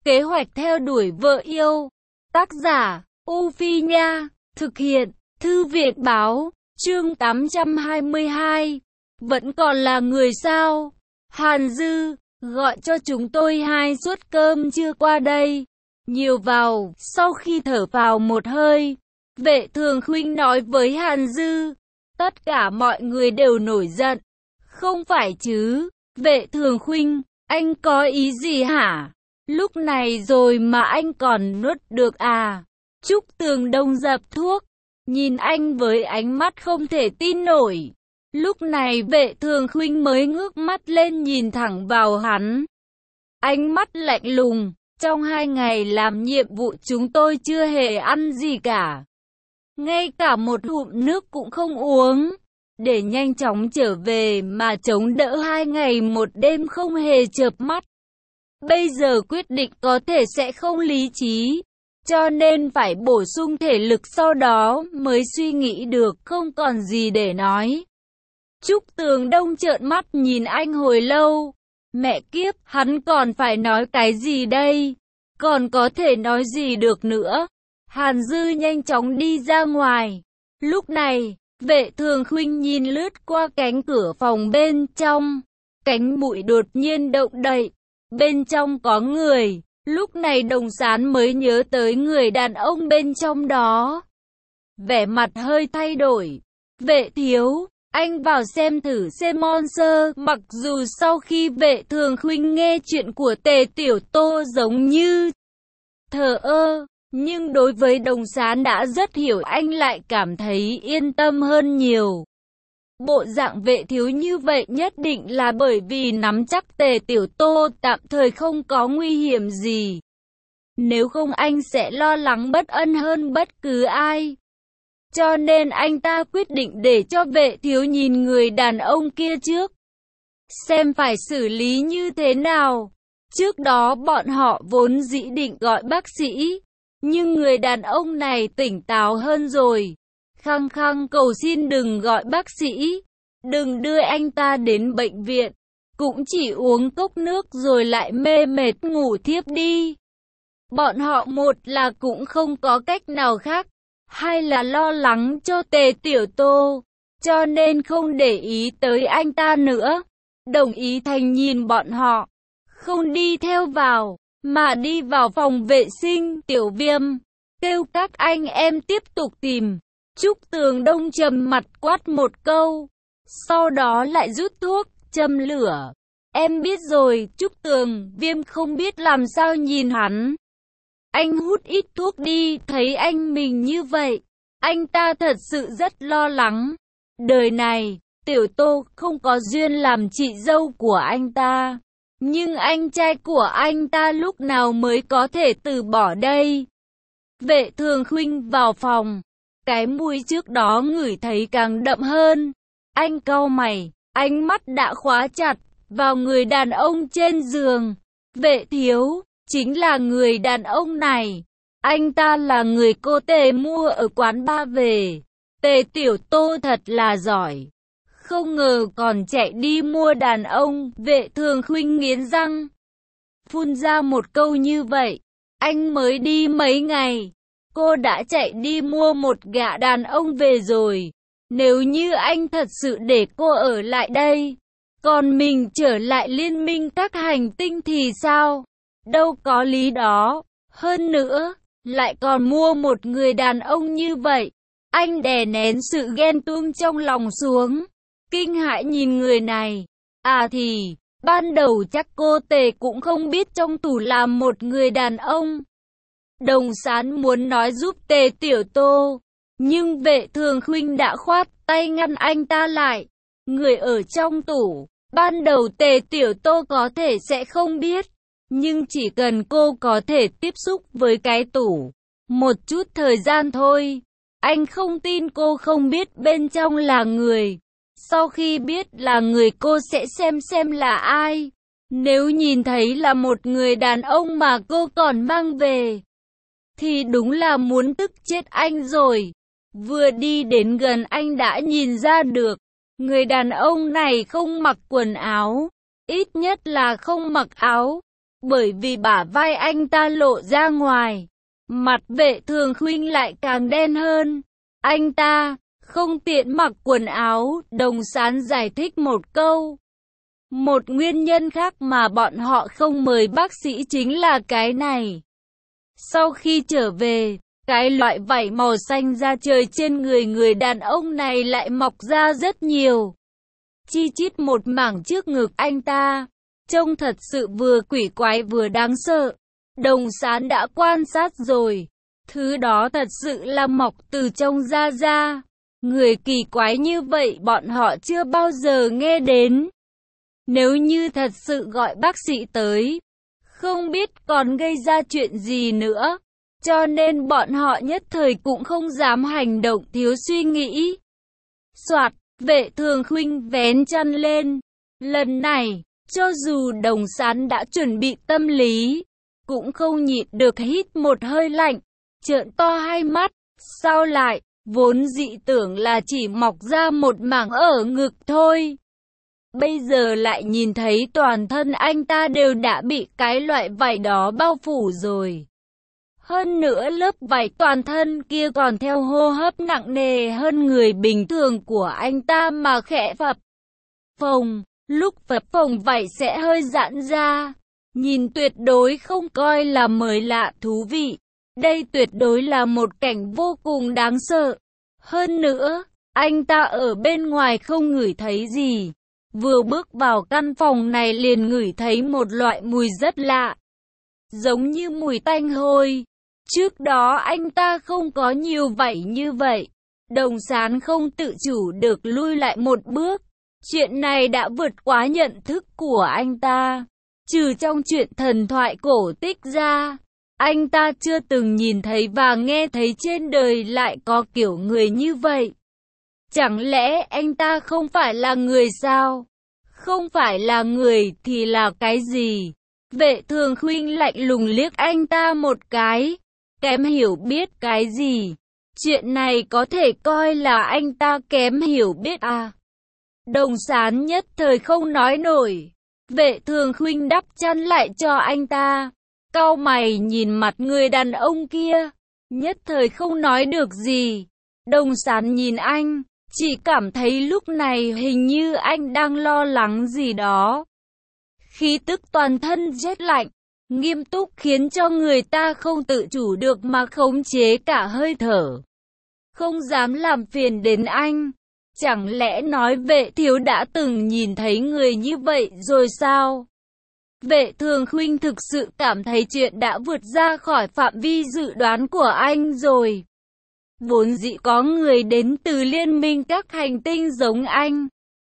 Kế hoạch theo đuổi vợ yêu. Tác giả, U Phi Nha. Thực hiện, Thư viện Báo. Chương 822. Vẫn còn là người sao? Hàn Dư, gọi cho chúng tôi 2 suất cơm trưa qua đây. Nhiều vào. Sau khi thở vào một hơi, Vệ Thường Khuynh nói với Hàn Dư. Tất cả mọi người đều nổi giận. Không phải chứ, Vệ Thường Khuynh, anh có ý gì hả? Lúc này rồi mà anh còn nuốt được à? Trúc Tường Đông dập thuốc, nhìn anh với ánh mắt không thể tin nổi. Lúc này Vệ Thường Khuynh mới ngước mắt lên nhìn thẳng vào hắn. Ánh mắt lạnh lùng, trong 2 ngày làm nhiệm vụ chúng tôi chưa hề ăn gì cả. Ngay cả một ngụm nước cũng không uống. Để nhanh chóng trở về mà chống đỡ 2 ngày 1 đêm không hề chợp mắt. Bây giờ quyết định có thể sẽ không lý trí, cho nên phải bổ sung thể lực sau đó mới suy nghĩ được, không còn gì để nói. Trúc Tường Đông trợn mắt nhìn anh hồi lâu. Mẹ kiếp, hắn còn phải nói cái gì đây? Còn có thể nói gì được nữa? Hàn Dư nhanh chóng đi ra ngoài. Lúc này, Vệ Thường Khuynh nhìn lướt qua cánh cửa phòng bên trong. Cánh bụi đột nhiên động đậy. Bên trong có người. Lúc này Đồng Sán mới nhớ tới người đàn ông bên trong đó. Vẻ mặt hơi thay đổi. Vệ thiếu, anh vào xem thử xem Monster. Mặc dù sau khi Vệ Thường Khuynh nghe chuyện của Tề Tiểu Tô giống như thờ ơ, nhưng đối với Đồng Sán đã rất hiểu, anh lại cảm thấy yên tâm hơn nhiều. Bộ dạng Vệ thiếu như vậy nhất định là bởi vì nắm chắc Tề Tiểu Tô tạm thời không có nguy hiểm gì. Nếu không anh sẽ lo lắng bất an hơn bất cứ ai. Cho nên anh ta quyết định để cho Vệ thiếu nhìn người đàn ông kia trước. Xem phải xử lý như thế nào. Trước đó bọn họ vốn dĩ định gọi bác sĩ. Nhưng người đàn ông này tỉnh táo hơn rồi. Khăng khăng cầu xin đừng gọi bác sĩ. Đừng đưa anh ta đến bệnh viện. Cũng chỉ uống cốc nước rồi lại mê mệt ngủ thiếp đi. Bọn họ một là cũng không có cách nào khác. Hai là lo lắng cho Tề Tiểu Tô. Cho nên không để ý tới anh ta nữa. Đồng ý thành nhìn bọn họ. Không đi theo vào, mà đi vào phòng vệ sinh. Tiểu Viêm kêu các anh em tiếp tục tìm. Trúc Tường Đông trầm mặt quát một câu. Sau đó lại rút thuốc, châm lửa. Em biết rồi. Trúc Tường Viêm không biết làm sao nhìn hắn. Anh hút ít thuốc đi. Thấy anh mình như vậy, anh ta thật sự rất lo lắng. Đời này, Tiểu Tô không có duyên làm chị dâu của anh ta. Nhưng anh trai của anh ta lúc nào mới có thể từ bỏ đây? Vệ Thường Khuynh vào phòng. Cái mùi trước đó ngửi thấy càng đậm hơn. Anh cau mày, ánh mắt đã khóa chặt vào người đàn ông trên giường. Vệ thiếu, chính là người đàn ông này. Anh ta là người cô Tề mua ở quán bar về. Tề Tiểu Tô thật là giỏi. Không ngờ còn chạy đi mua đàn ông. Vệ Thường Khuynh nghiến răng, phun ra một câu như vậy. Anh mới đi mấy ngày, cô đã chạy đi mua một gã đàn ông về rồi. Nếu như anh thật sự để cô ở lại đây, còn mình trở lại liên minh các hành tinh thì sao? Đâu có lý đó. Hơn nữa, lại còn mua một người đàn ông như vậy. Anh đè nén sự ghen tuông trong lòng xuống, kinh hãi nhìn người này. À thì, ban đầu chắc cô Tề cũng không biết trong tủ làm một người đàn ông. Đồng Sán muốn nói giúp Tề Tiểu Tô, nhưng Vệ Thường Khuynh đã khoát tay ngăn anh ta lại. Người ở trong tủ, ban đầu Tề Tiểu Tô có thể sẽ không biết, nhưng chỉ cần cô có thể tiếp xúc với cái tủ một chút thời gian thôi, anh không tin cô không biết bên trong là người. Sau khi biết là người, cô sẽ xem là ai. Nếu nhìn thấy là một người đàn ông mà cô còn mang về, thì đúng là muốn tức chết anh rồi. Vừa đi đến gần anh đã nhìn ra được, người đàn ông này không mặc quần áo, ít nhất là không mặc áo. bởi vì bả vai anh ta lộ ra ngoài. Mặt Vệ Thường Khuynh lại càng đen hơn. Anh ta không tiện mặc quần áo, Đồng Sán giải thích một câu. Một nguyên nhân khác mà bọn họ không mời bác sĩ chính là cái này. Sau khi trở về, cái loại vảy màu xanh da trời trên người người đàn ông này lại mọc ra rất nhiều. Chi chít một mảng trước ngực anh ta, trông thật sự vừa quỷ quái vừa đáng sợ. Đồng Sán đã quan sát rồi, thứ đó thật sự là mọc từ trong da ra. Người kỳ quái như vậy bọn họ chưa bao giờ nghe đến. Nếu như thật sự gọi bác sĩ tới, không biết còn gây ra chuyện gì nữa. Cho nên bọn họ nhất thời cũng không dám hành động thiếu suy nghĩ. Soạt, Vệ Thường Khuynh vén chăn lên. Lần này, cho dù Đồng Sán đã chuẩn bị tâm lý, cũng không nhịn được hít một hơi lạnh, trợn to hai mắt. Sao lại, vốn dị tưởng là chỉ mọc ra một mảng ở ngực thôi. Bây giờ lại nhìn thấy toàn thân anh ta đều đã bị cái loại vảy đó bao phủ rồi. Hơn nữa lớp vảy toàn thân kia còn theo hô hấp nặng nề hơn người bình thường của anh ta mà khẽ phập phồng. Lúc phập phồng vảy sẽ hơi giãn ra. Nhìn tuyệt đối không coi là mới lạ thú vị. Đây tuyệt đối là một cảnh vô cùng đáng sợ. Hơn nữa, anh ta ở bên ngoài không ngửi thấy gì. Vừa bước vào căn phòng này liền ngửi thấy một loại mùi rất lạ. Giống như mùi tanh hôi. Trước đó anh ta không có nhiều vảy như vậy. Đồng Sán không tự chủ được lui lại một bước. Chuyện này đã vượt quá nhận thức của anh ta. Trừ trong chuyện thần thoại cổ tích ra, anh ta chưa từng nhìn thấy và nghe thấy trên đời lại có kiểu người như vậy. Chẳng lẽ anh ta không phải là người sao? Không phải là người thì là cái gì? Vệ Thường Khuynh lạnh lùng liếc anh ta một cái. Kém hiểu biết cái gì? Chuyện này có thể coi là anh ta kém hiểu biết à? Đồng Sán nhất thời không nói nổi. Vệ Thường Khuynh đắp chăn lại cho anh ta. Cau mày nhìn mặt người đàn ông kia. Nhất thời không nói được gì. Đồng Sán nhìn anh. Chỉ cảm thấy lúc này hình như anh đang lo lắng gì đó. Khí tức toàn thân rét lạnh, nghiêm túc khiến cho người ta không tự chủ được mà khống chế cả hơi thở. Không dám làm phiền đến anh. Chẳng lẽ nói Vệ thiếu đã từng nhìn thấy người như vậy rồi sao? Vệ Thường Khuynh thực sự cảm thấy chuyện đã vượt ra khỏi phạm vi dự đoán của anh rồi. Vốn dĩ có người đến từ liên minh các hành tinh giống anh,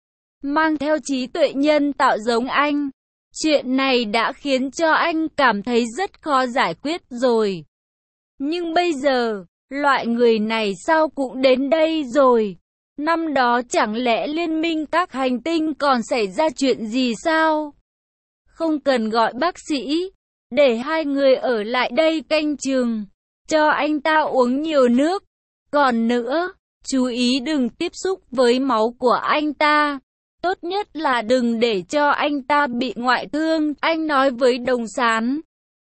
mang theo trí tuệ nhân tạo giống anh. Chuyện này đã khiến cho anh cảm thấy rất khó giải quyết rồi. Nhưng bây giờ, loại người này sao cũng đến đây rồi? Năm đó chẳng lẽ liên minh các hành tinh còn xảy ra chuyện gì sao? Không cần gọi bác sĩ, để hai người ở lại đây canh chừng, cho anh ta uống nhiều nước. Còn nữa, chú ý đừng tiếp xúc với máu của anh ta. Tốt nhất là đừng để cho anh ta bị ngoại thương, anh nói với Đồng Sán.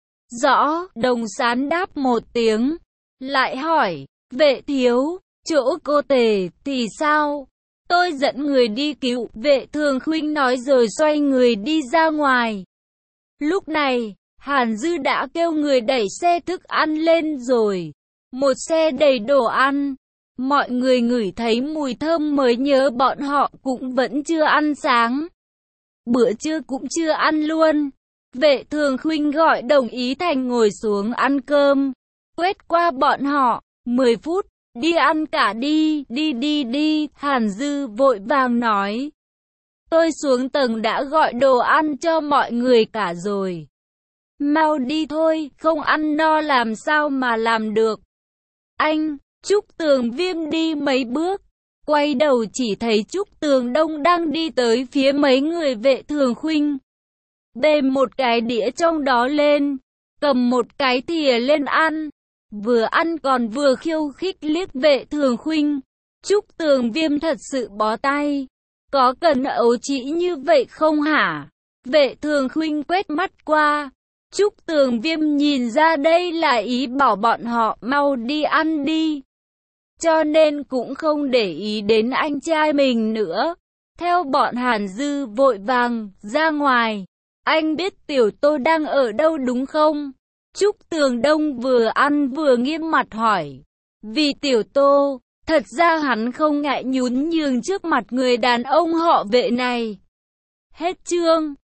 Rõ, Đồng Sán đáp một tiếng, lại hỏi, Vệ thiếu, chỗ cô Tề thì sao? Tôi dẫn người đi cứu, Vệ Thường Khuynh nói rồi xoay người đi ra ngoài. Lúc này, Hàn Dư đã kêu người đẩy xe thức ăn lên rồi. Một xe đầy đồ ăn. Mọi người ngửi thấy mùi thơm mới nhớ bọn họ cũng vẫn chưa ăn sáng. Bữa trưa cũng chưa ăn luôn. Vệ Thường Khuynh gọi Đồng Ý Thành ngồi xuống ăn cơm. Quét qua bọn họ, 10 phút, đi ăn cả đi, đi. Hàn Dư vội vàng nói. Tôi xuống tầng đã gọi đồ ăn cho mọi người cả rồi. Mau đi thôi, không ăn no làm sao mà làm được. Anh, Trúc Tường Viêm đi mấy bước, quay đầu chỉ thấy Trúc Tường Đông đang đi tới phía mấy người Vệ Thường Khuynh. Bê một cái đĩa trong đó lên, cầm một cái thìa lên ăn, vừa ăn còn vừa khiêu khích liếc Vệ Thường Khuynh. Trúc Tường Viêm thật sự bó tay, có cần ấu trĩ như vậy không hả? Vệ Thường Khuynh quét mắt qua, Trúc Tường Viêm nhìn ra đây là ý bảo bọn họ mau đi ăn đi, cho nên cũng không để ý đến anh trai mình nữa. Theo bọn Hàn Dư vội vàng ra ngoài. Anh biết Tiểu Tô đang ở đâu đúng không? Trúc Tường Đông vừa ăn vừa nghiêm mặt hỏi. Vì Tiểu Tô, thật ra hắn không ngại nhún nhường trước mặt người đàn ông họ Vệ này. Hết chương.